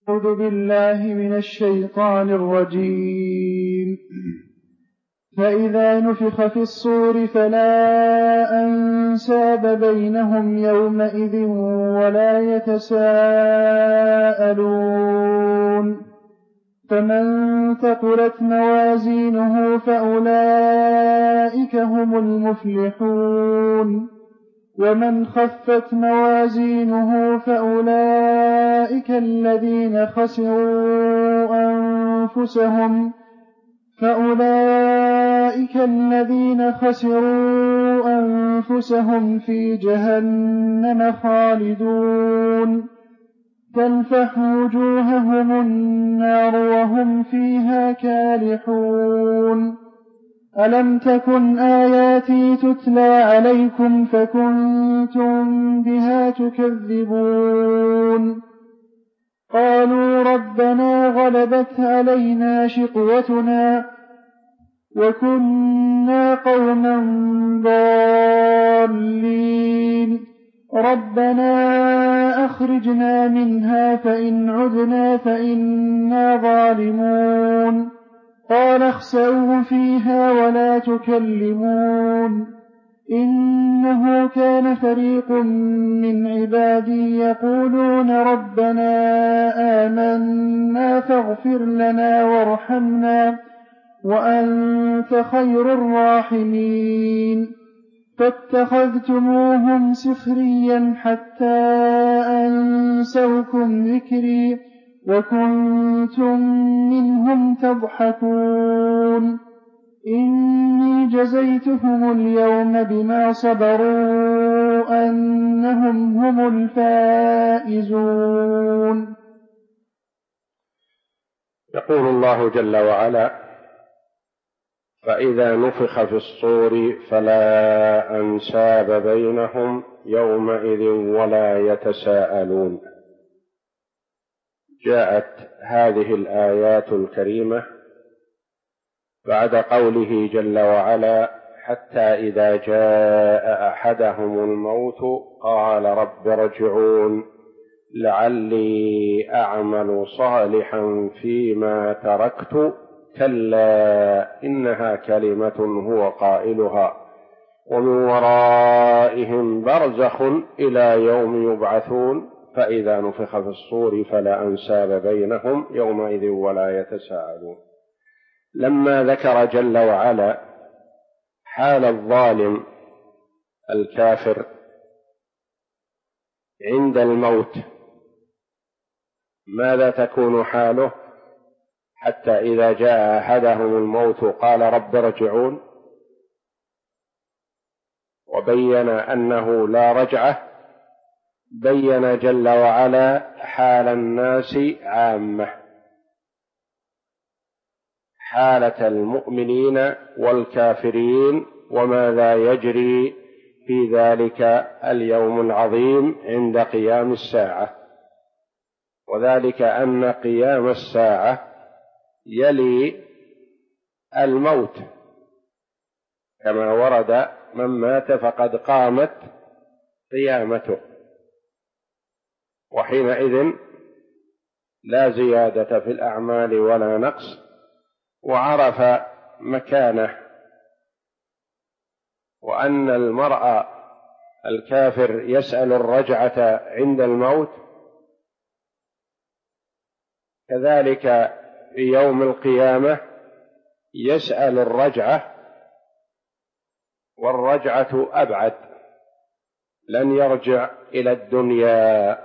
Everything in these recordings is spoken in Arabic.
أعوذ بالله من الشيطان الرجيم. فإذا نفخ في الصور فلا أنساب بينهم يومئذ ولا يتساءلون فمن ثقلت موازينه فأولئك هم المفلحون ومن خفت موازينه فأولئك الذين خسروا أنفسهم في جهنم خالدون تلفح وجوههم النار وهم فيها كالحون ألم تكن آياتي تتلى عليكم فكنتم بها تكذبون قالوا ربنا غلبت علينا شقوتنا وكنا قوما ضالين ربنا أخرجنا منها فإن عدنا فإنا ظالمون قال اخسئوا فيها ولا تكلمون إنه كان فريق من عبادي يقولون ربنا آمنا فاغفر لنا وارحمنا وأنت خير الراحمين فاتخذتموهم سخريا حتى أنسوكم ذكري وكنتم منهم تضحكون إني جزيتهم اليوم بما صبروا أنهم هم الفائزون. يقول الله جل وعلا: فإذا نفخ في الصور فلا أنساب بينهم يومئذ ولا يتساءلون. جاءت هذه الآيات الكريمة بعد قوله جل وعلا: حتى إذا جاء أحدهم الموت قال رب ارجعون لعلي أعمل صالحا فيما تركت كلا إنها كلمة هو قائلها ومن ورائهم برزخ إلى يوم يبعثون فإذا نفخ في الصور فلا أنساب بينهم يومئذ ولا يتساءلون. لما ذكر جل وعلا حال الظالم الكافر عند الموت ماذا تكون حاله حتى إذا جاء أحدهم الموت قال رب ارجعون، وبين أنه لا رجعة، بين جل وعلا حال الناس عامة، حالة المؤمنين والكافرين وماذا يجري في ذلك اليوم العظيم عند قيام الساعة. وذلك أن قيام الساعة يلي الموت، كما ورد: من مات فقد قامت قيامته، وحينئذ لا زيادة في الأعمال ولا نقص، وعرف مكانه، وأن المرء الكافر يسأل الرجعة عند الموت، كذلك في يوم القيامة يسأل الرجعة، والرجعة أبعد، لن يرجع إلى الدنيا.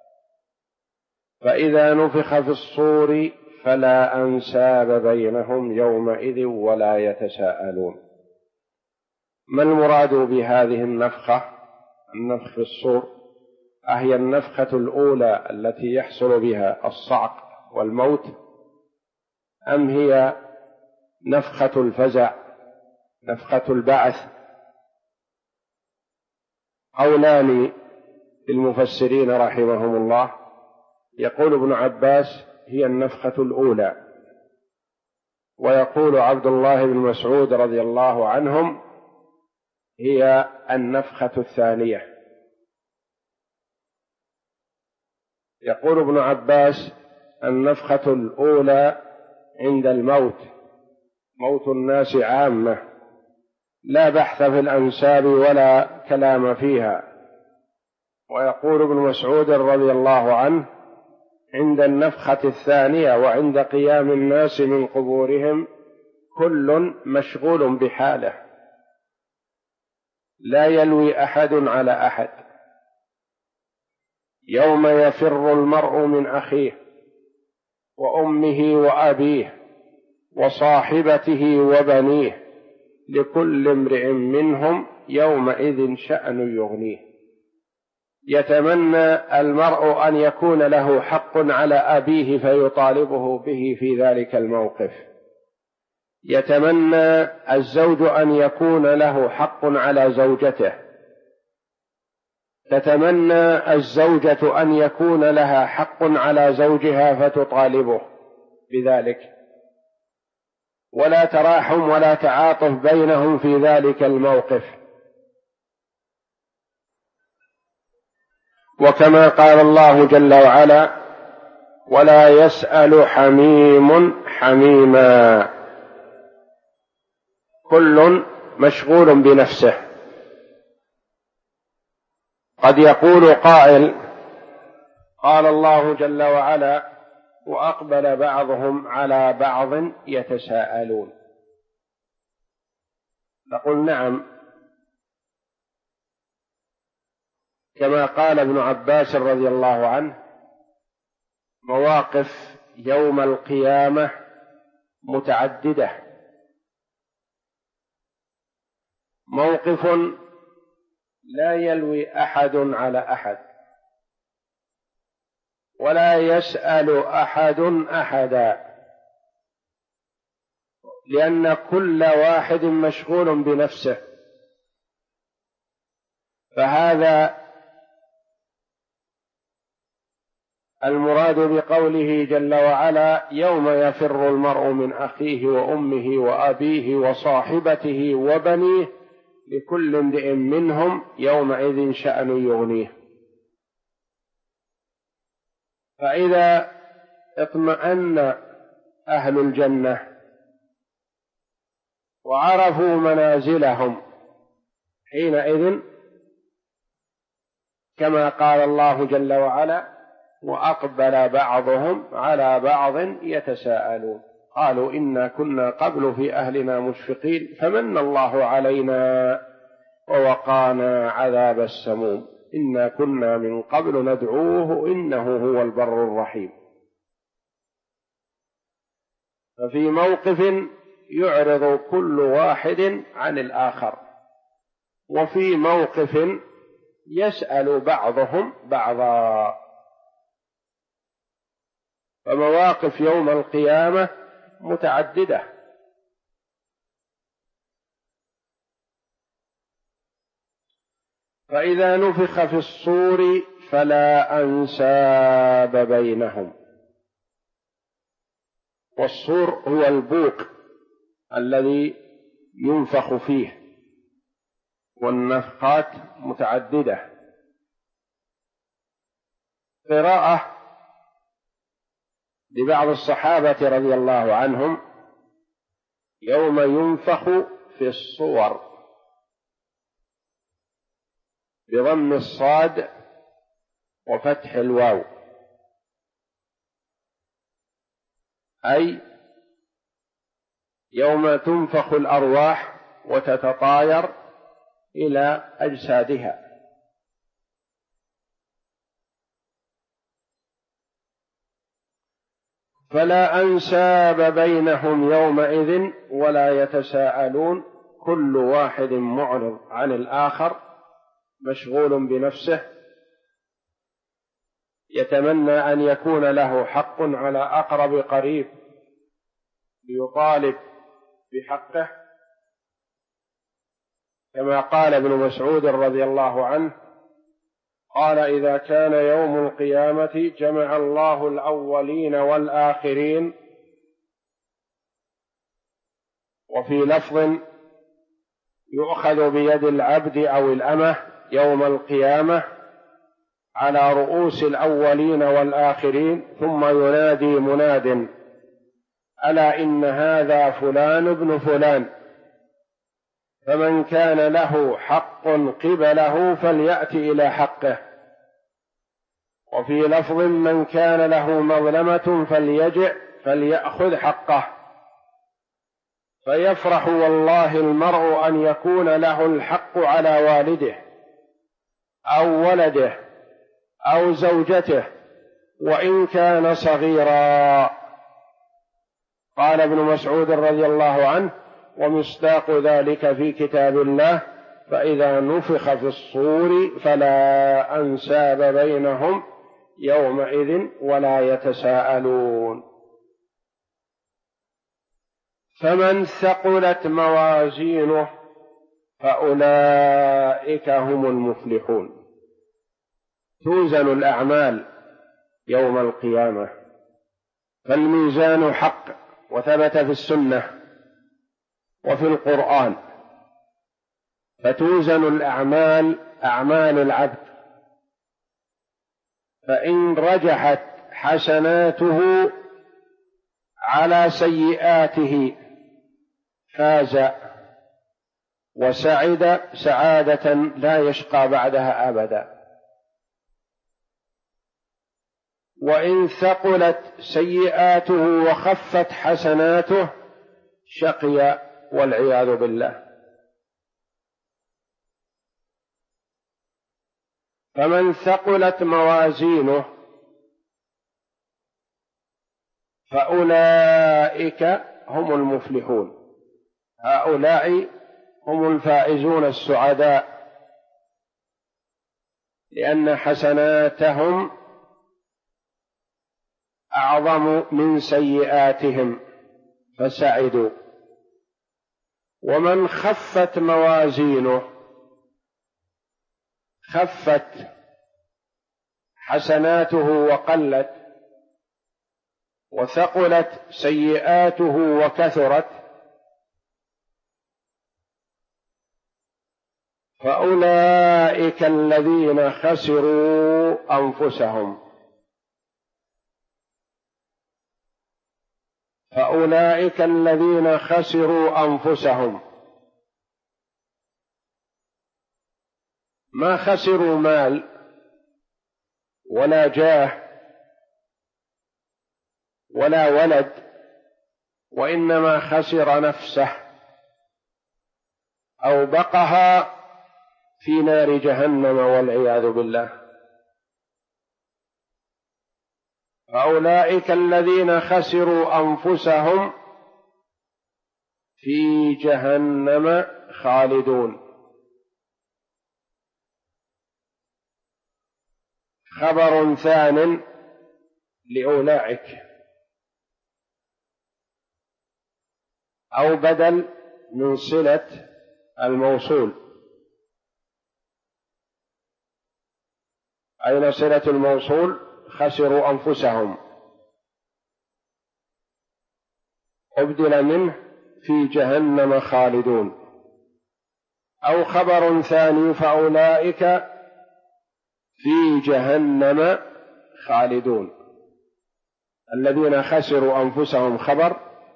فإذا نفخ في الصور فلا أنساب بينهم يومئذ ولا يتساءلون. ما المراد بهذه النفخة؟ النفخ في الصور أهي النفخة الأولى التي يحصل بها الصعق والموت، أم هي نفخة الفزع، نفخة البعث؟ قولان للمفسرين رحمهم الله. يقول ابن عباس: هي النفخة الأولى، ويقول عبد الله بن مسعود رضي الله عنهم: هي النفخة الثانية. يقول ابن عباس: النفخة الأولى عند الموت، موت الناس عامة، لا بحث في الأنساب ولا كلام فيها. ويقول ابن مسعود رضي الله عنه: عند النفخة الثانية وعند قيام الناس من قبورهم كل مشغول بحاله، لا يلوي أحد على أحد. يوم يفر المرء من أخيه وأمه وأبيه وصاحبته وبنيه لكل امرئ منهم يومئذ شأن يغنيه. يتمنى المرء أن يكون له حق على أبيه فيطالبه به في ذلك الموقف، يتمنى الزوج أن يكون له حق على زوجته، تتمنى الزوجة أن يكون لها حق على زوجها فتطالبه بذلك، ولا تراحم ولا تعاطف بينهم في ذلك الموقف. وكما قال الله جل وعلا: ولا يسأل حميم حميما، كل مشغول بنفسه. قد يقول قائل: قال الله جل وعلا: وأقبل بعضهم على بعض يتساءلون. نقول: نعم، كما قال ابن عباس رضي الله عنه: مواقف يوم القيامة متعددة، موقف لا يلوي أحد على أحد ولا يسأل أحد أحدا، لأن كل واحد مشغول بنفسه. فهذا المراد بقوله جل وعلا: يوم يفر المرء من أخيه وأمه وأبيه وصاحبته وبنيه لكل امرئ منهم يومئذ شأن يغنيه. فإذا اطمأن أهل الجنة وعرفوا منازلهم حينئذ كما قال الله جل وعلا: وأقبل بعضهم على بعض يتساءلون قالوا إنا كنا قبل في أهلنا مشفقين فمن الله علينا ووقانا عذاب السموم إنا كنا من قبل ندعوه إنه هو البر الرحيم. ففي موقف يعرض كل واحد عن الآخر، وفي موقف يسأل بعضهم بعضا. فمواقف يوم القيامة متعددة. فإذا نفخ في الصور فلا أنساب بينهم. والصور هو البوق الذي ينفخ فيه، والنفخات متعددة. قراءة لبعض الصحابة رضي الله عنهم: يوم ينفخ في الصور، بضم الصاد وفتح الواو، أي يوم تنفخ الأرواح وتتطاير إلى أجسادها. فلا أنساب بينهم يومئذ ولا يتساءلون، كل واحد معرض عن الآخر مشغول بنفسه، يتمنى أن يكون له حق على أقرب قريب ليطالب بحقه، كما قال ابن مسعود رضي الله عنه: قال: إذا كان يوم القيامة جمع الله الأولين والآخرين. وفي لفظ: يؤخذ بيد العبد أو الأمة يوم القيامة على رؤوس الأولين والآخرين، ثم ينادي مناد: ألا إن هذا فلان ابن فلان، فمن كان له حق قبله فليأت إلى حقه. وفي لفظ: من كان له مظلمة فليجئ فليأخذ حقه. فيفرح والله المرء أن يكون له الحق على والده أو ولده أو زوجته وإن كان صغيرا. قال ابن مسعود رضي الله عنه: ومصداق ذلك في كتاب الله: فإذا نفخ في الصور فلا أنساب بينهم يومئذ ولا يتساءلون. فمن ثقلت موازينه فأولئك هم المفلحون. توزن الأعمال يوم القيامة، فالميزان حق، وثبت في السنة وفي القرآن، فتوزن الأعمال أعمال العبد، فإن رجحت حسناته على سيئاته فاز وسعد سعادة لا يشقى بعدها أبدا، وإن ثقلت سيئاته وخفت حسناته شقي والعياذ بالله. فمن ثقلت موازينه فأولئك هم المفلحون، هؤلاء هم الفائزون السعداء، لأن حسناتهم أعظم من سيئاتهم فسعدوا. ومن خفت موازينه، خفت حسناته وقلت، وثقلت سيئاته وكثرت، فأولئك الذين خسروا أنفسهم، فأولئك الذين خسروا أنفسهم. ما خسروا مال ولا جاه ولا ولد، وإنما خسر نفسه، أوبقها في نار جهنم والعياذ بالله. فأولئك الذين خسروا أنفسهم في جهنم خالدون. خبر ثان لأولئك، أو بدل من صلة الموصول. أين صلة الموصول؟ خسروا أنفسهم، أبدل منه في جهنم خالدون. أو خبر ثاني: فأولئك في جهنم خالدون. الذين خسروا أنفسهم خبر،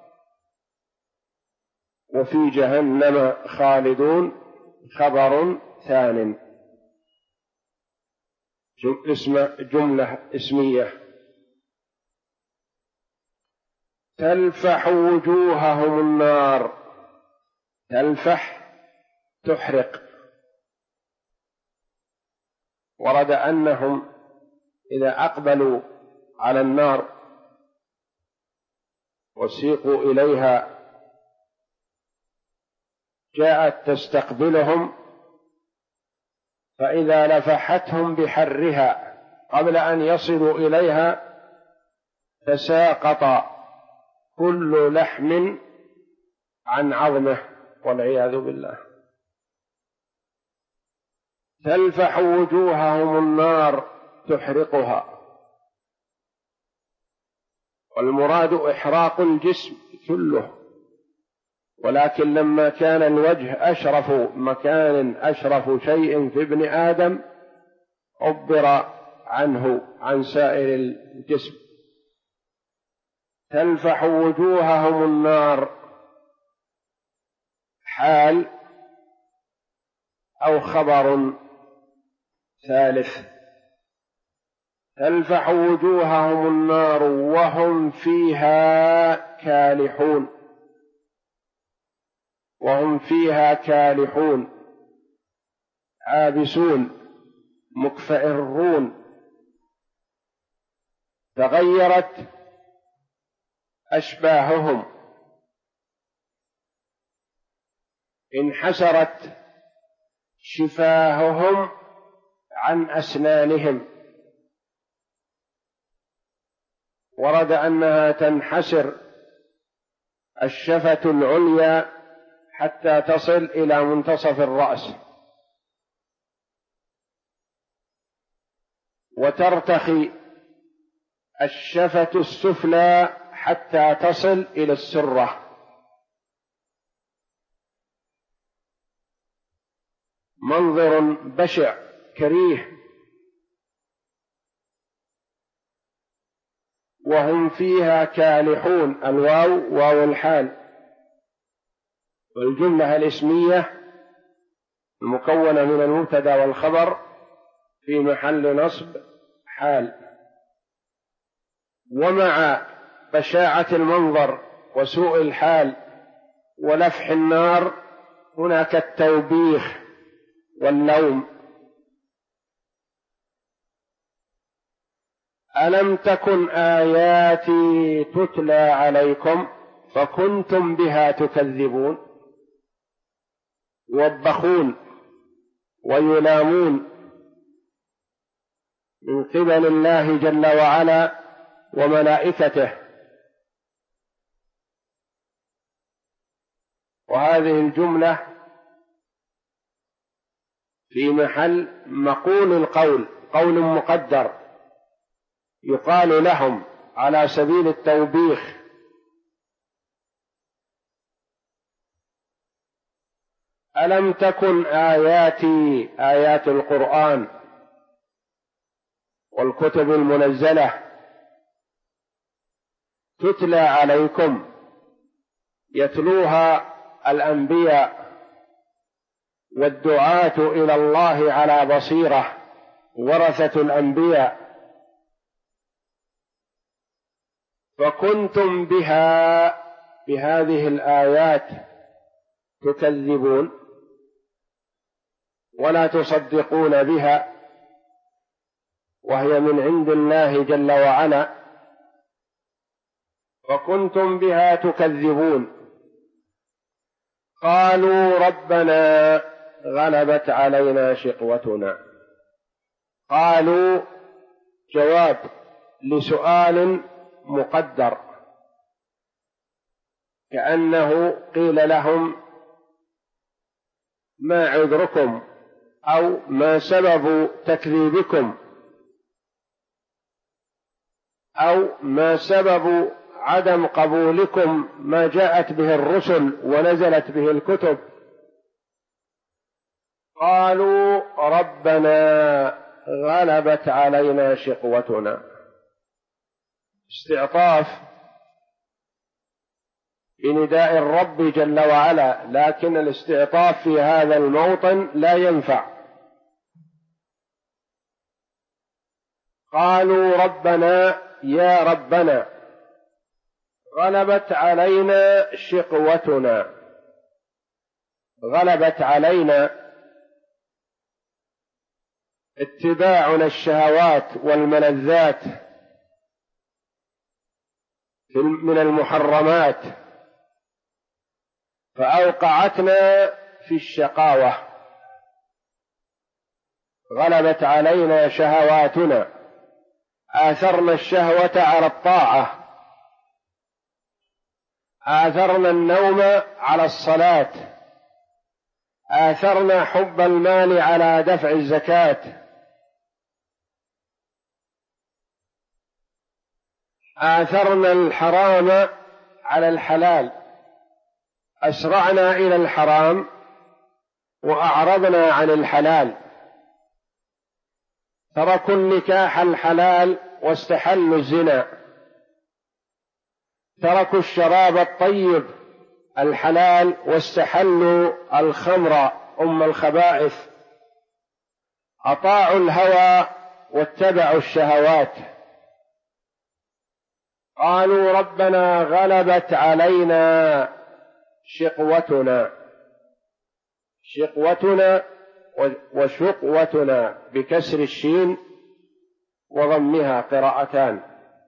وفي جهنم خالدون خبر ثان، جملة اسمية. تلفح وجوههم النار، تلفح تحرق. ورد أنهم إذا أقبلوا على النار وسيقوا إليها جاءت تستقبلهم، فإذا لفحتهم بحرها قبل أن يصلوا إليها تساقط كل لحم عن عظمه والعياذ بالله. تلفح وجوههم النار تحرقها، والمراد إحراق الجسم كله، ولكن لما كان الوجه أشرف مكان، أشرف شيء في ابن آدم، عبر عنه عن سائر الجسم. تلفح وجوههم النار حال أو خبر ثالث. تلفح وجوههم النار وهم فيها كالحون، وهم فيها كالحون عابسون مكفئرون. تغيرت أشباههم، انحسرت شفاههم عن أسنانهم، ورد أنها تنحسر الشفة العليا حتى تصل إلى منتصف الرأس، وترتخي الشفة السفلى حتى تصل إلى السرة. منظر بشع كريه. وهم فيها كالحون، الواو واو الحال، والجملة الاسمية المكونة من المبتدأ والخبر في محل نصب حال. ومع بشاعة المنظر وسوء الحال ولفح النار هناك التوبيخ واللوم. ألم تكن آياتي تتلى عليكم فكنتم بها تكذبون. يوبخون ويلامون من قبل الله جل وعلا وملائكته. وهذه الجملة في محل مقول القول، قول مقدر يقال لهم على سبيل التوبيخ. ألم تكن آياتي، آيات القرآن والكتب المنزلة، تتلى عليكم، يتلوها الأنبياء والدعاة إلى الله على بصيرة، ورثة الأنبياء، فكنتم بها، بهذه الآيات تكذبون ولا تصدقون بها، وهي من عند الله جل وعلا، فكنتم بها تكذبون. قالوا ربنا غلبت علينا شقوتنا. قالوا جواب لسؤال مقدر، كأنه قيل لهم ما عذركم أو ما سبب تكذيبكم أو ما سبب عدم قبولكم ما جاءت به الرسل ونزلت به الكتب. قالوا ربنا غلبت علينا شقوتنا. استعطاف بنداء الرب جل وعلا، لكن الاستعطاف في هذا الموطن لا ينفع. قالوا ربنا، يا ربنا، غلبت علينا شقوتنا. غلبت علينا اتباعنا الشهوات والملذات من المحرمات، فأوقعتنا في الشقاوة. غلبت علينا شهواتنا، آثرنا الشهوة على الطاعة، آثرنا النوم على الصلاة، آثرنا حب المال على دفع الزكاة، آثرنا الحرام على الحلال، أسرعنا إلى الحرام وأعرضنا عن الحلال، تركوا النكاح الحلال واستحلوا الزنا، تركوا الشراب الطيب الحلال واستحلوا الخمر أم الخبائث، أطاعوا الهوى واتبعوا الشهوات. قالوا ربنا غلبت علينا شقوتنا وشقوتنا بكسر الشين وضمها قراءتان،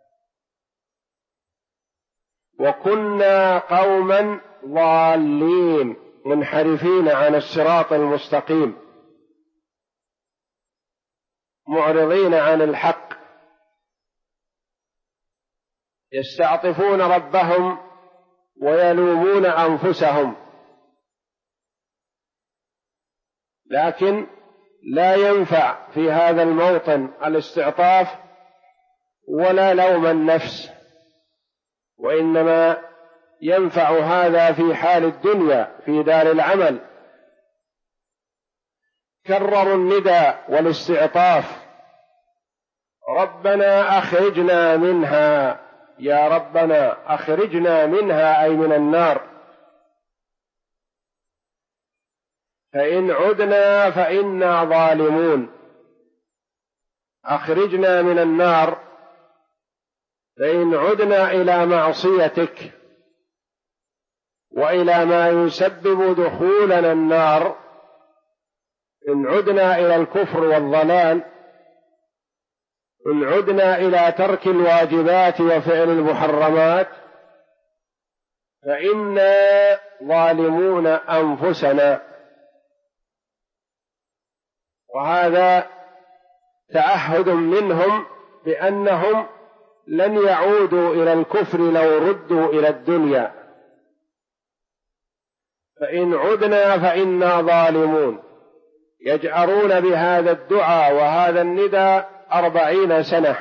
وكنا قوما ضالين منحرفين عن الصراط المستقيم معرضين عن الحق، يستعطفون ربهم ويلومون أنفسهم، لكن لا ينفع في هذا الموطن الاستعطاف ولا لوم النفس، وإنما ينفع هذا في حال الدنيا في دار العمل. كرروا النداء والاستعطاف، ربنا أخرجنا منها، يا ربنا أخرجنا منها أي من النار، فإن عدنا فإنا ظالمون. أخرجنا من النار، فإن عدنا إلى معصيتك وإلى ما يسبب دخولنا النار، إن عدنا إلى الكفر والضلال، إن عدنا إلى ترك الواجبات وفعل المحرمات، فإنا ظالمون أنفسنا. وهذا تعهد منهم بأنهم لن يعودوا إلى الكفر لو ردوا إلى الدنيا، فإن عدنا فإنا ظالمون. يجأرون بهذا الدعاء وهذا النداء 40 سنة،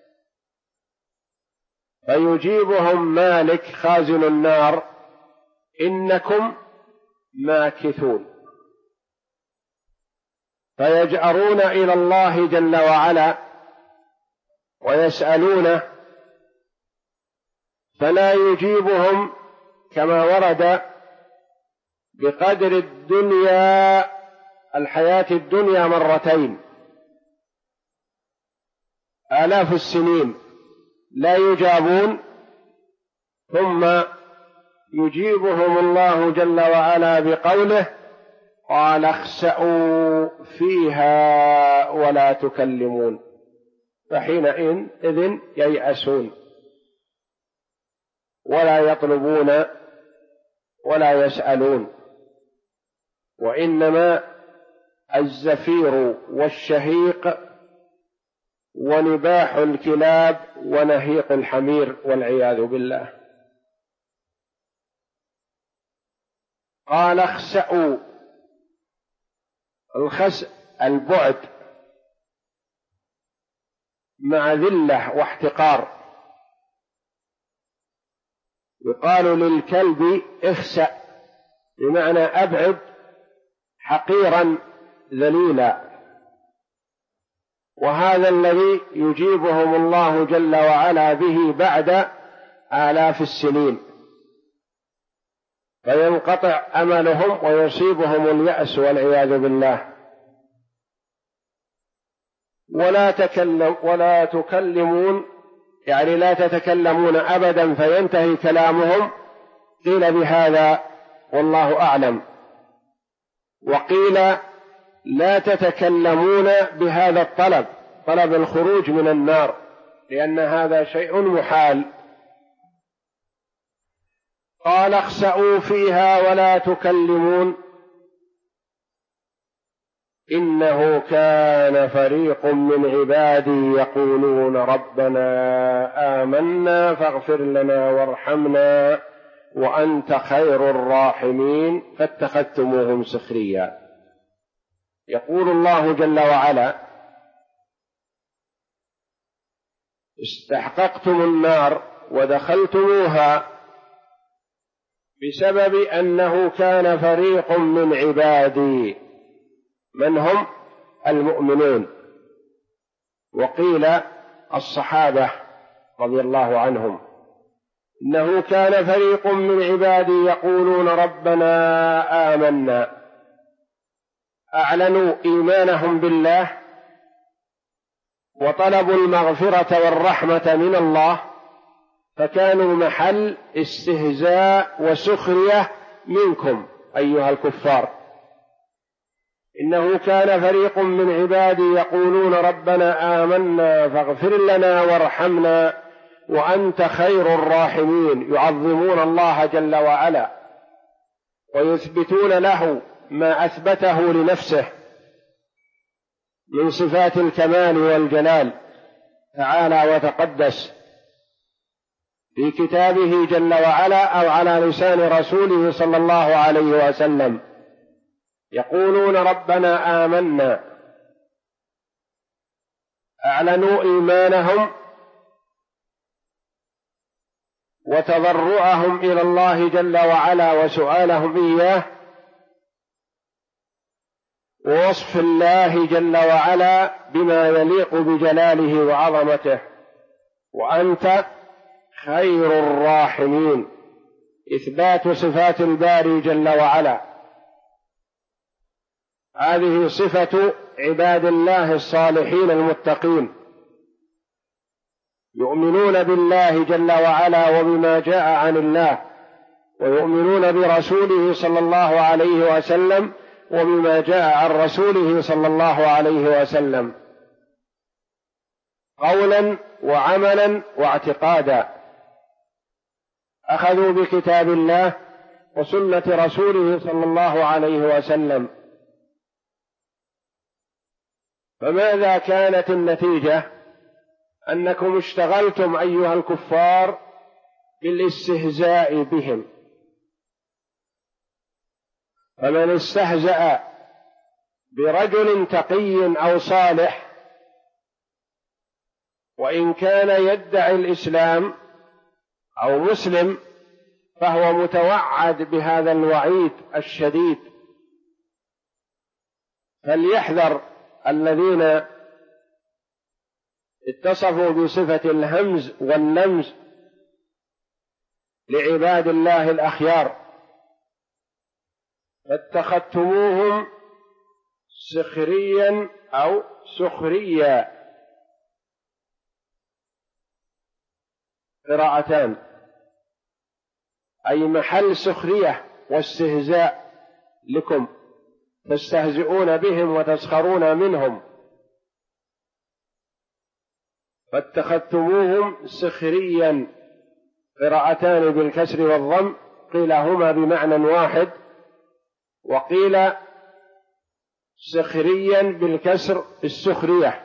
فيجيبهم مالك خازن النار: إنكم ماكثون. فيجأرون إلى الله جل وعلا ويسألونه، فلا يجيبهم كما ورد بقدر الدنيا، الحياة الدنيا مرتين، آلاف السنين لا يجابون، ثم يجيبهم الله جل وعلا بقوله: قال اخسأوا فيها ولا تكلمون. فحينئذ ييأسون ولا يطلبون ولا يسألون، وإنما الزفير والشهيق ونباح الكلاب ونهيق الحمير والعياذ بالله. قال اخسأوا، الخسء البعد مع ذلة واحتقار. يقال للكلب اخسأ بمعنى أبعد، حقيرا ذليلا. وهذا الذي يجيبهم الله جل وعلا به بعد آلاف السنين، فينقطع أملهم ويصيبهم اليأس والعياذ بالله. ولا تكلمون، يعني لا تتكلمون أبدا فينتهي كلامهم. قيل بهذا والله أعلم، وقيل لا تتكلمون بهذا الطلب، طلب الخروج من النار، لأن هذا شيء محال. قال اخسأوا فيها ولا تكلمون إنه كان فريق من عبادي يقولون ربنا آمنا فاغفر لنا وارحمنا وأنت خير الراحمين فاتخذتموهم سخريا. يقول الله جل وعلا: استحققتم النار ودخلتموها بسبب أنه كان فريق من عبادي. من هم؟ المؤمنون. وقيل الصحابة رضي الله عنهم: إنه كان فريق من عبادي يقولون ربنا آمنا، أعلنوا إيمانهم بالله وطلبوا المغفرة والرحمة من الله، فكانوا محل استهزاء وسخرية منكم أيها الكفار. إنه كان فريق من عبادي يقولون ربنا آمنا فاغفر لنا وارحمنا وأنت خير الراحمين، يعظمون الله جل وعلا ويثبتون له ما أثبته لنفسه من صفات الكمال والجلال تعالى وتقدس في كتابه جل وعلا أو على لسان رسوله صلى الله عليه وسلم. يقولون ربنا آمنا، أعلنوا إيمانهم وتضرعهم إلى الله جل وعلا وسؤالهم إياه ووصف الله جل وعلا بما يليق بجلاله وعظمته، وأنت خير الراحمين، إثبات صفات الباري جل وعلا. هذه صفة عباد الله الصالحين المتقين، يؤمنون بالله جل وعلا وبما جاء عن الله، ويؤمنون برسوله صلى الله عليه وسلم وبما جاء عن رسوله صلى الله عليه وسلم، قولا وعملا واعتقادا. أخذوا بكتاب الله وسنة رسوله صلى الله عليه وسلم. فماذا كانت النتيجة؟ أنكم اشتغلتم أيها الكفار بالاستهزاء بهم. فمن استهزأ برجل تقي أو صالح وإن كان يدعي الإسلام أو مسلم فهو متوعد بهذا الوعيد الشديد. فليحذر الذين اتصفوا بصفة الهمز واللمز لعباد الله الأخيار، فاتخذتموهم سخريا أو سخريا، قراءتان، أي محل سخرية واستهزاء لكم، تستهزئون بهم وتسخرون منهم. فاتخذتموهم سخريا، قراءتان بالكسر والضم، قيل هما بمعنى واحد، وقيل سخريا بالكسر السخرية،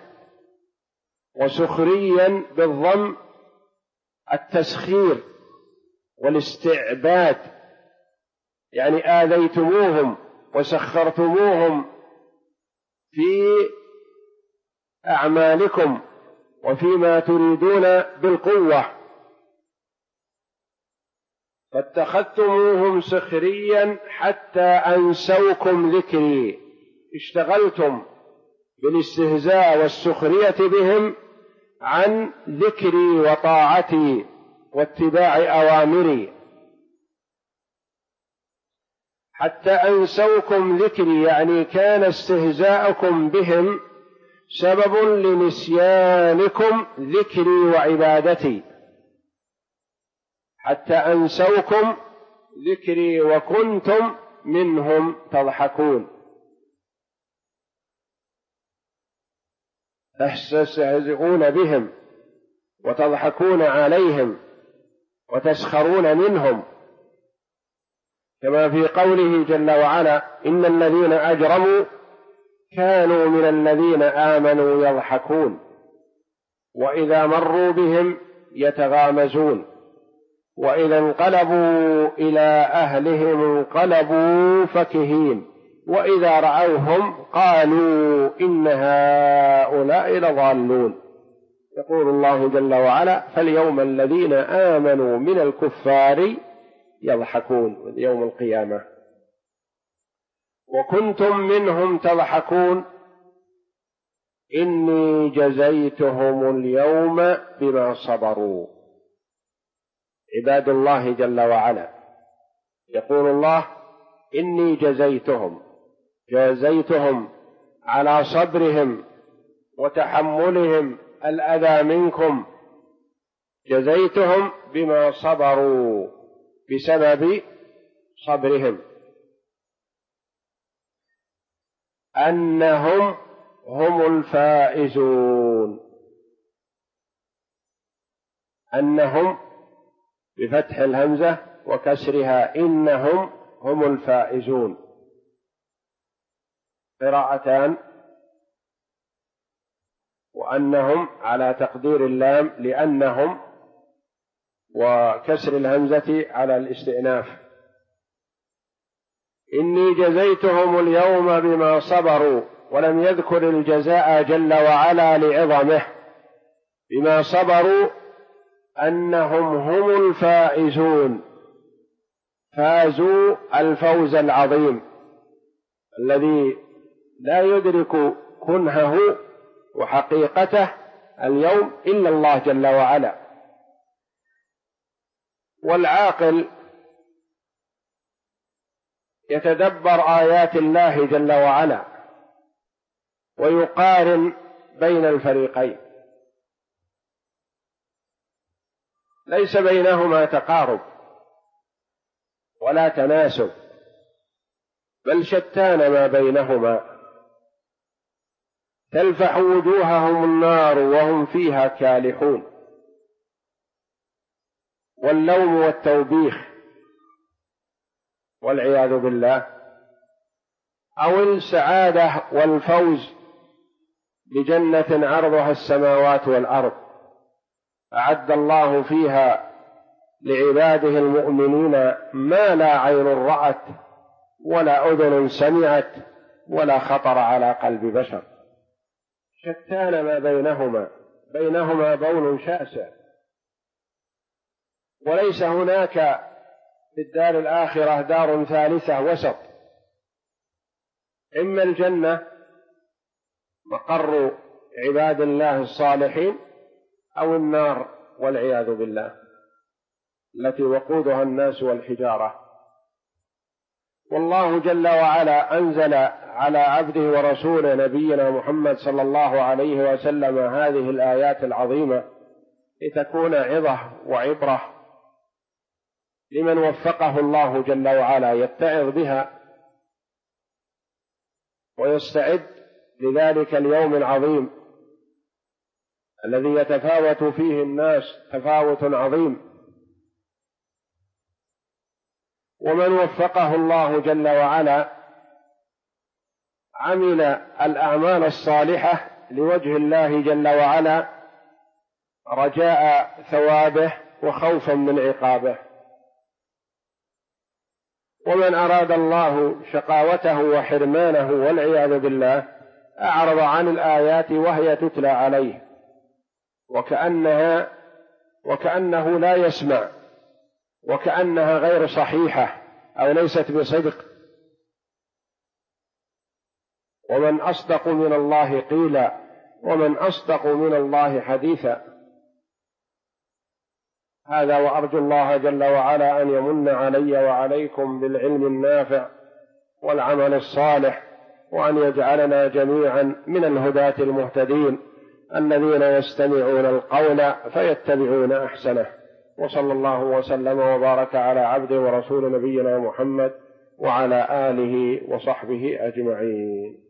وسخريا بالضم التسخير والاستعباد، يعني آذيتموهم وسخرتموهم في أعمالكم وفيما تريدون بالقوة. فاتخذتموهم سخريا حتى أنسوكم ذكري، اشتغلتم بالاستهزاء والسخرية بهم عن ذكري وطاعتي واتباع أوامري. حتى أنسوكم ذكري يعني كان استهزاءكم بهم سبب لنسيانكم ذكري وعبادتي، حتى أنسوكم ذكري وكنتم منهم تضحكون. تستهزئون بهم وتضحكون عليهم وتسخرون منهم، كما في قوله جل وعلا: إن الذين أجرموا كانوا من الذين آمنوا يضحكون وإذا مروا بهم يتغامزون وإذا انقلبوا إلى أهلهم انقلبوا فكهين وإذا رأوهم قالوا إن هؤلاء لضالون. يقول الله جل وعلا: فاليوم الذين آمنوا من الكفار يضحكون، يوم القيامة. وكنتم منهم تضحكون، إني جزيتهم اليوم بما صبروا. عباد الله جل وعلا، يقول الله إني جزيتهم على صبرهم وتحملهم الأذى منكم، جزيتهم بما صبروا بسبب صبرهم، أنهم هم الفائزون. أنهم بفتح الهمزة وكسرها، إنهم هم الفائزون. قراءتان، وأنهم على تقدير اللام لأنهم، وكسر الهمزة على الاستئناف. إني جزيتهم اليوم بما صبروا، ولم يذكر الجزاء جل وعلا لعظمه، بما صبروا أنهم هم الفائزون، فازوا الفوز العظيم الذي لا يدرك كنهه وحقيقته اليوم إلا الله جل وعلا. والعاقل يتدبر آيات الله جل وعلا ويقارن بين الفريقين، ليس بينهما تقارب ولا تناسب، بل شتان ما بينهما. تلفح وجوههم النار وهم فيها كالحون، واللوم والتوبيخ والعياذ بالله، أو السعادة والفوز بجنة عرضها السماوات والأرض، أعد الله فيها لعباده المؤمنين ما لا عين رأت ولا أذن سمعت ولا خطر على قلب بشر. شتان ما بينهما بون شاسع، وليس هناك في الدار الآخرة دار ثالثة وسط، إما الجنة مقر عباد الله الصالحين، أو النار والعياذ بالله التي وقودها الناس والحجارة. والله جل وعلا أنزل على عبده ورسوله نبينا محمد صلى الله عليه وسلم هذه الآيات العظيمة لتكون عظة وعبرة لمن وفقه الله جل وعلا يتعظ بها ويستعد لذلك اليوم العظيم الذي يتفاوت فيه الناس تفاوت عظيم. ومن وفقه الله جل وعلا عمل الأعمال الصالحة لوجه الله جل وعلا رجاء ثوابه وخوفا من عقابه. ومن أراد الله شقاوته وحرمانه والعياذ بالله أعرض عن الآيات وهي تتلى عليه وكأنه لا يسمع، وكأنها غير صحيحة أو ليست بصدق. ومن أصدق من الله قيلا ومن أصدق من الله حديثا. هذا وأرجو الله جل وعلا أن يمن علي وعليكم بالعلم النافع والعمل الصالح، وأن يجعلنا جميعا من الهداة المهتدين الذين يستمعون القول فيتبعون أحسنه. وصلى الله وسلم وبارك على عبده ورسول نبينا محمد وعلى آله وصحبه أجمعين.